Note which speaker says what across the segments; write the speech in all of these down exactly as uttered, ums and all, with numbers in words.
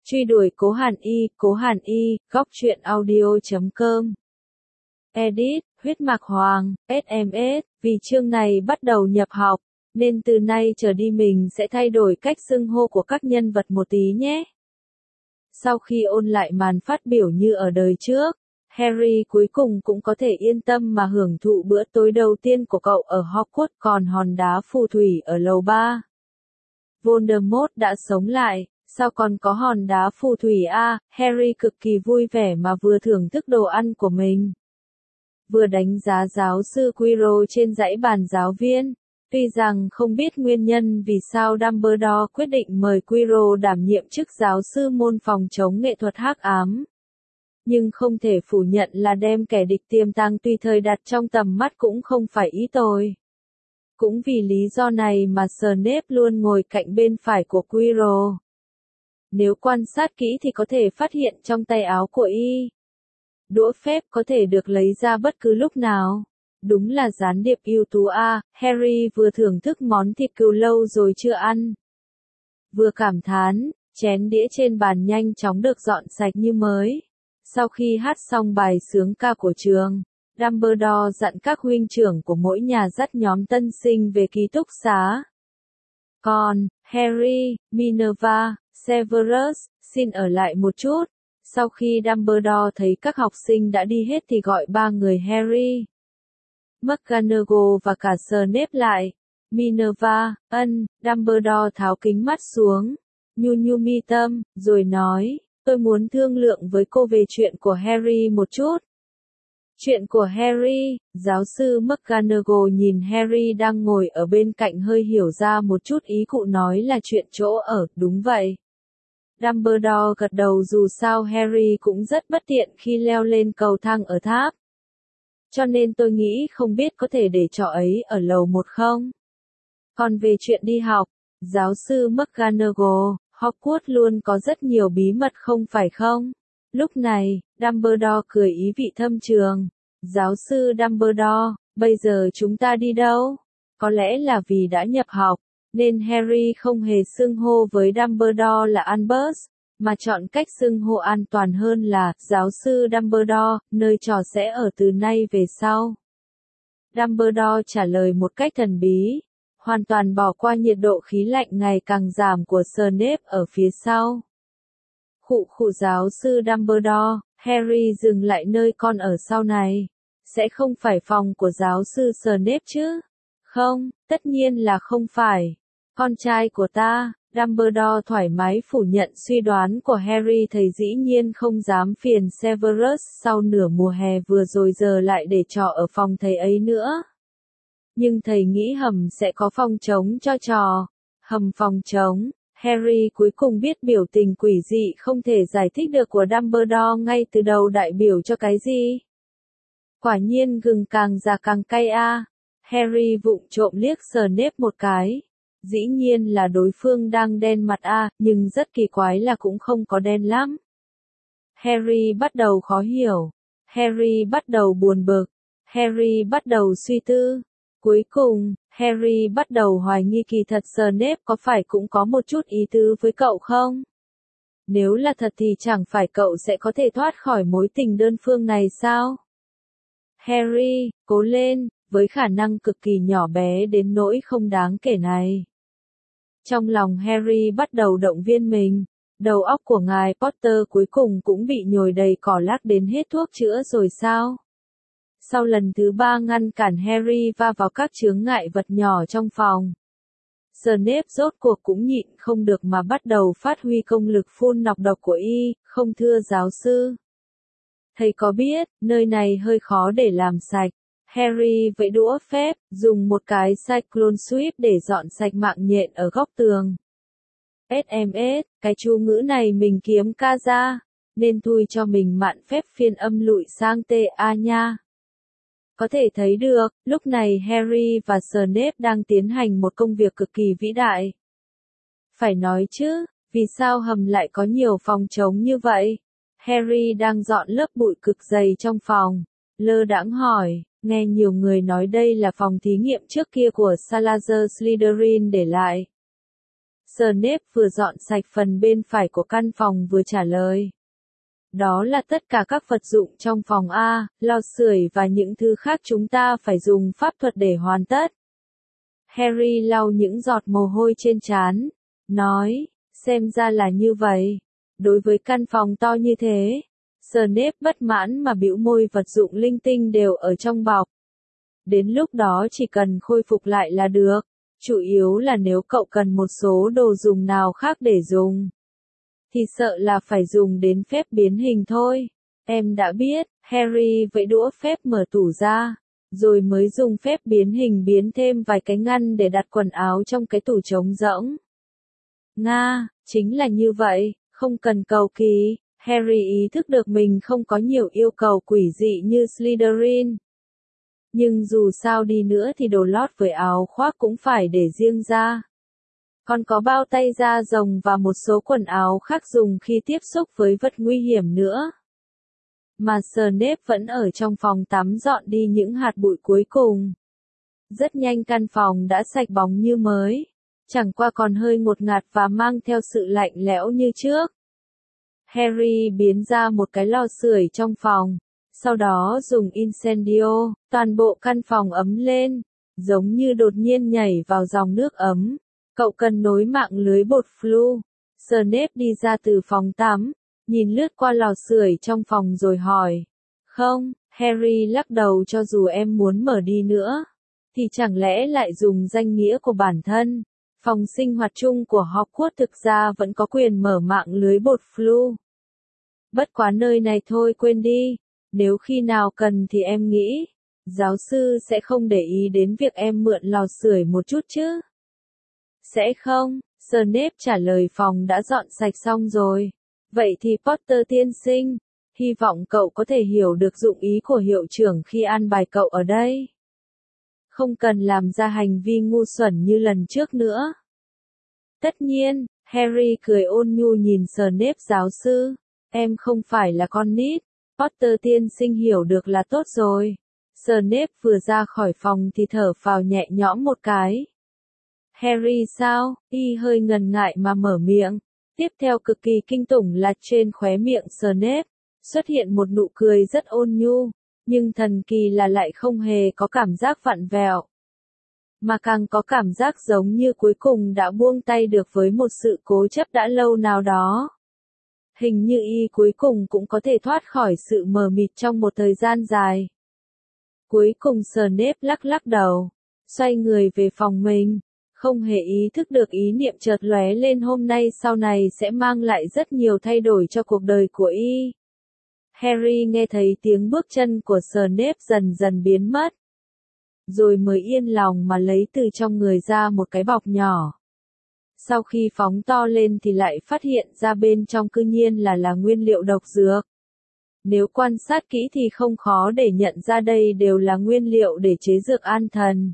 Speaker 1: Truy đuổi Cố Hàn Y, Cố Hàn Y, góc truyện audio chấm com. Edit, huyết mạch hoàng, ét em ét, vì chương này bắt đầu nhập học, nên từ nay trở đi mình sẽ thay đổi cách xưng hô của các nhân vật một tí nhé. Sau khi ôn lại màn phát biểu như ở đời trước, Harry cuối cùng cũng có thể yên tâm mà hưởng thụ bữa tối đầu tiên của cậu ở Hogwarts, còn hòn đá phù thủy ở lầu ba. Voldemort đã sống lại, sao còn có hòn đá phù thủy à? Harry cực kỳ vui vẻ mà vừa thưởng thức đồ ăn của mình, vừa đánh giá giáo sư Quirrell trên dãy bàn giáo viên. Tuy rằng không biết nguyên nhân vì sao Dumbledore quyết định mời Quirrell đảm nhiệm chức giáo sư môn phòng chống nghệ thuật hắc ám, nhưng không thể phủ nhận là đem kẻ địch tiềm tàng tùy thời đặt trong tầm mắt cũng không phải ý tồi. Cũng vì lý do này mà Snape luôn ngồi cạnh bên phải của Quirrell. Nếu quan sát kỹ thì có thể phát hiện trong tay áo của y, đũa phép có thể được lấy ra bất cứ lúc nào. Đúng là gián điệp ưu tú a. Harry vừa thưởng thức món thịt cừu lâu rồi chưa ăn, vừa cảm thán, chén đĩa trên bàn nhanh chóng được dọn sạch như mới. Sau khi hát xong bài xướng ca của trường, Dumbledore dặn các huynh trưởng của mỗi nhà dắt nhóm tân sinh về ký túc xá. Còn, Harry, Minerva, Severus, xin ở lại một chút. Sau khi Dumbledore thấy các học sinh đã đi hết thì gọi ba người Harry, McGonagall và cả Snape lại. Minerva, ân, Dumbledore tháo kính mắt xuống, nhu nhu mi tâm, rồi nói, tôi muốn thương lượng với cô về chuyện của Harry một chút. Chuyện của Harry, giáo sư McGonagall nhìn Harry đang ngồi ở bên cạnh hơi hiểu ra một chút ý cụ nói là chuyện chỗ ở, đúng vậy. Dumbledore gật đầu dù sao Harry cũng rất bất tiện khi leo lên cầu thang ở tháp. Cho nên tôi nghĩ không biết có thể để trò ấy ở lầu một không? Còn về chuyện đi học, giáo sư McGonagall, Hogwarts luôn có rất nhiều bí mật không phải không? Lúc này, Dumbledore cười ý vị thâm trường. Giáo sư Dumbledore, bây giờ chúng ta đi đâu? Có lẽ là vì đã nhập học, nên Harry không hề xưng hô với Dumbledore là Albus, mà chọn cách xưng hô an toàn hơn là giáo sư Dumbledore, nơi trò sẽ ở từ nay về sau. Dumbledore trả lời một cách thần bí, hoàn toàn bỏ qua nhiệt độ khí lạnh ngày càng giảm của Snape ở phía sau. Khụ khụ giáo sư Dumbledore, Harry dừng lại nơi con ở sau này. Sẽ không phải phòng của giáo sư Snape chứ? Không, tất nhiên là không phải. Con trai của ta. Dumbledore thoải mái phủ nhận suy đoán của Harry, thầy dĩ nhiên không dám phiền Severus sau nửa mùa hè vừa rồi giờ lại để trò ở phòng thầy ấy nữa. Nhưng thầy nghĩ hầm sẽ có phòng trống cho trò. Hầm phòng trống. Harry cuối cùng biết biểu tình quỷ dị không thể giải thích được của Dumbledore ngay từ đầu đại biểu cho cái gì. Quả nhiên gừng càng già càng cay a. Harry vụng trộm liếc Snape một cái. Dĩ nhiên là đối phương đang đen mặt a, nhưng rất kỳ quái là cũng không có đen lắm. Harry bắt đầu khó hiểu. Harry bắt đầu buồn bực. Harry bắt đầu suy tư. Cuối cùng, Harry bắt đầu hoài nghi kỳ thật Snape có phải cũng có một chút ý tứ với cậu không? Nếu là thật thì chẳng phải cậu sẽ có thể thoát khỏi mối tình đơn phương này sao? Harry, cố lên, với khả năng cực kỳ nhỏ bé đến nỗi không đáng kể này. Trong lòng Harry bắt đầu động viên mình, đầu óc của ngài Potter cuối cùng cũng bị nhồi đầy cỏ lác đến hết thuốc chữa rồi sao? Sau lần thứ ba ngăn cản Harry va vào các chướng ngại vật nhỏ trong phòng, Snape rốt cuộc cũng nhịn không được mà bắt đầu phát huy công lực phun nọc độc của y, không thưa giáo sư. Thầy có biết, nơi này hơi khó để làm sạch. Harry vẫy đũa phép, dùng một cái Cyclone Sweep để dọn sạch mạng nhện ở góc tường. ét em ét, cái chú ngữ này mình kiếm ca ra, nên thui cho mình mạn phép phiên âm lụi sang tê a nha. Có thể thấy được, lúc này Harry và Snape đang tiến hành một công việc cực kỳ vĩ đại. Phải nói chứ, vì sao hầm lại có nhiều phòng trống như vậy? Harry đang dọn lớp bụi cực dày trong phòng, lơ đãng hỏi, nghe nhiều người nói đây là phòng thí nghiệm trước kia của Salazar Slytherin để lại. Snape vừa dọn sạch phần bên phải của căn phòng vừa trả lời. Đó là tất cả các vật dụng trong phòng A, lò sưởi và những thứ khác chúng ta phải dùng pháp thuật để hoàn tất. Harry lau những giọt mồ hôi trên trán, nói, xem ra là như vậy. Đối với căn phòng to như thế, Snape bất mãn mà bĩu môi, vật dụng linh tinh đều ở trong bọc. Đến lúc đó chỉ cần khôi phục lại là được, chủ yếu là nếu cậu cần một số đồ dùng nào khác để dùng, thì sợ là phải dùng đến phép biến hình thôi. Em đã biết, Harry vẫy đũa phép mở tủ ra, rồi mới dùng phép biến hình biến thêm vài cái ngăn để đặt quần áo trong cái tủ trống rỗng. Nga, chính là như vậy, không cần cầu kỳ. Harry ý thức được mình không có nhiều yêu cầu quỷ dị như Slytherin. Nhưng dù sao đi nữa thì đồ lót với áo khoác cũng phải để riêng ra. Còn có bao tay da rồng và một số quần áo khác dùng khi tiếp xúc với vật nguy hiểm nữa. Mà Snape vẫn ở trong phòng tắm dọn đi những hạt bụi cuối cùng. Rất nhanh căn phòng đã sạch bóng như mới, chẳng qua còn hơi ngột ngạt và mang theo sự lạnh lẽo như trước. Harry biến ra một cái lò sưởi trong phòng, sau đó dùng incendio, toàn bộ căn phòng ấm lên, giống như đột nhiên nhảy vào dòng nước ấm. Cậu cần nối mạng lưới bột flu. Snape đi ra từ phòng tắm, nhìn lướt qua lò sưởi trong phòng rồi hỏi. Không, Harry lắc đầu, cho dù em muốn mở đi nữa, thì chẳng lẽ lại dùng danh nghĩa của bản thân. Phòng sinh hoạt chung của Hogwarts thực ra vẫn có quyền mở mạng lưới bột flu. Bất quá nơi này thôi quên đi, nếu khi nào cần thì em nghĩ, giáo sư sẽ không để ý đến việc em mượn lò sưởi một chút chứ? Sẽ không, Snape trả lời, phòng đã dọn sạch xong rồi. Vậy thì Potter tiên sinh, hy vọng cậu có thể hiểu được dụng ý của hiệu trưởng khi an bài cậu ở đây. Không cần làm ra hành vi ngu xuẩn như lần trước nữa. Tất nhiên, Harry cười ôn nhu nhìn Snape, giáo sư, em không phải là con nít, Potter tiên sinh hiểu được là tốt rồi. Snape vừa ra khỏi phòng thì thở phào nhẹ nhõm một cái. Harry sao? Y hơi ngần ngại mà mở miệng. Tiếp theo cực kỳ kinh tủng là trên khóe miệng Snape xuất hiện một nụ cười rất ôn nhu, nhưng thần kỳ là lại không hề có cảm giác vặn vẹo, mà càng có cảm giác giống như cuối cùng đã buông tay được với một sự cố chấp đã lâu nào đó. Hình như y cuối cùng cũng có thể thoát khỏi sự mờ mịt trong một thời gian dài. Cuối cùng Snape lắc lắc đầu, xoay người về phòng mình, không hề ý thức được ý niệm chợt lóe lên hôm nay sau này sẽ mang lại rất nhiều thay đổi cho cuộc đời của y. Harry nghe thấy tiếng bước chân của Snape dần dần biến mất, rồi mới yên lòng mà lấy từ trong người ra một cái bọc nhỏ. Sau khi phóng to lên thì lại phát hiện ra bên trong cư nhiên là là nguyên liệu độc dược. Nếu quan sát kỹ thì không khó để nhận ra đây đều là nguyên liệu để chế dược an thần.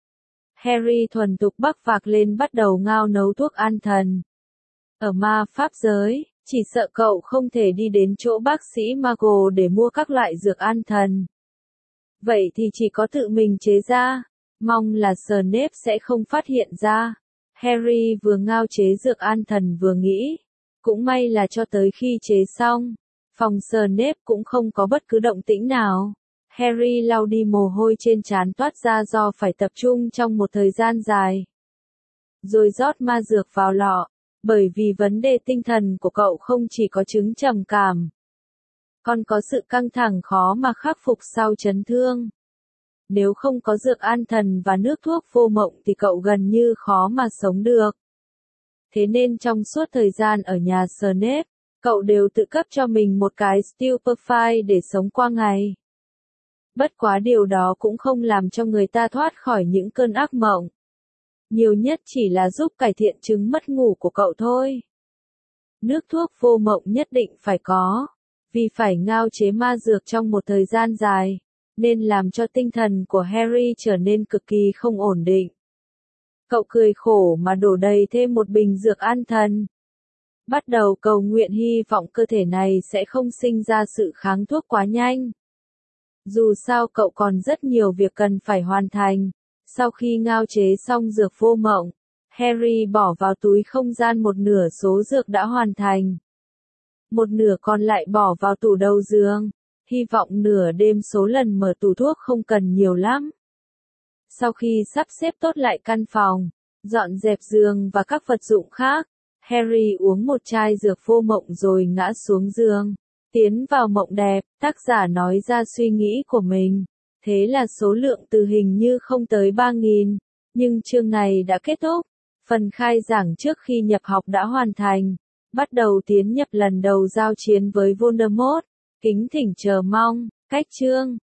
Speaker 1: Harry thuần thục bắc vạc lên bắt đầu ngao nấu thuốc an thần. Ở ma pháp giới, chỉ sợ cậu không thể đi đến chỗ bác sĩ Muggle để mua các loại dược an thần. Vậy thì chỉ có tự mình chế ra, mong là Snape sẽ không phát hiện ra. Harry vừa ngao chế dược an thần vừa nghĩ, cũng may là cho tới khi chế xong, phòng Snape cũng không có bất cứ động tĩnh nào. Harry lau đi mồ hôi trên trán toát ra do phải tập trung trong một thời gian dài. Rồi rót ma dược vào lọ, bởi vì vấn đề tinh thần của cậu không chỉ có chứng trầm cảm, còn có sự căng thẳng khó mà khắc phục sau chấn thương. Nếu không có dược an thần và nước thuốc vô mộng thì cậu gần như khó mà sống được. Thế nên trong suốt thời gian ở nhà Snape, cậu đều tự cấp cho mình một cái Stupefy để sống qua ngày. Bất quá điều đó cũng không làm cho người ta thoát khỏi những cơn ác mộng. Nhiều nhất chỉ là giúp cải thiện chứng mất ngủ của cậu thôi. Nước thuốc vô mộng nhất định phải có, vì phải ngao chế ma dược trong một thời gian dài, nên làm cho tinh thần của Harry trở nên cực kỳ không ổn định. Cậu cười khổ mà đổ đầy thêm một bình dược an thần. Bắt đầu cầu nguyện hy vọng cơ thể này sẽ không sinh ra sự kháng thuốc quá nhanh. Dù sao cậu còn rất nhiều việc cần phải hoàn thành. Sau khi ngao chế xong dược vô mộng, Harry bỏ vào túi không gian một nửa số dược đã hoàn thành. Một nửa còn lại bỏ vào tủ đầu giường. Hy vọng nửa đêm số lần mở tủ thuốc không cần nhiều lắm. Sau khi sắp xếp tốt lại căn phòng, dọn dẹp giường và các vật dụng khác, Harry uống một chai dược vô mộng rồi ngã xuống giường. Tiến vào mộng đẹp, tác giả nói ra suy nghĩ của mình. Thế là số lượng từ hình như không tới ba nghìn. Nhưng chương này đã kết thúc. Phần khai giảng trước khi nhập học đã hoàn thành. Bắt đầu tiến nhập lần đầu giao chiến với Voldemort. Kính thỉnh chờ mong. Cách chương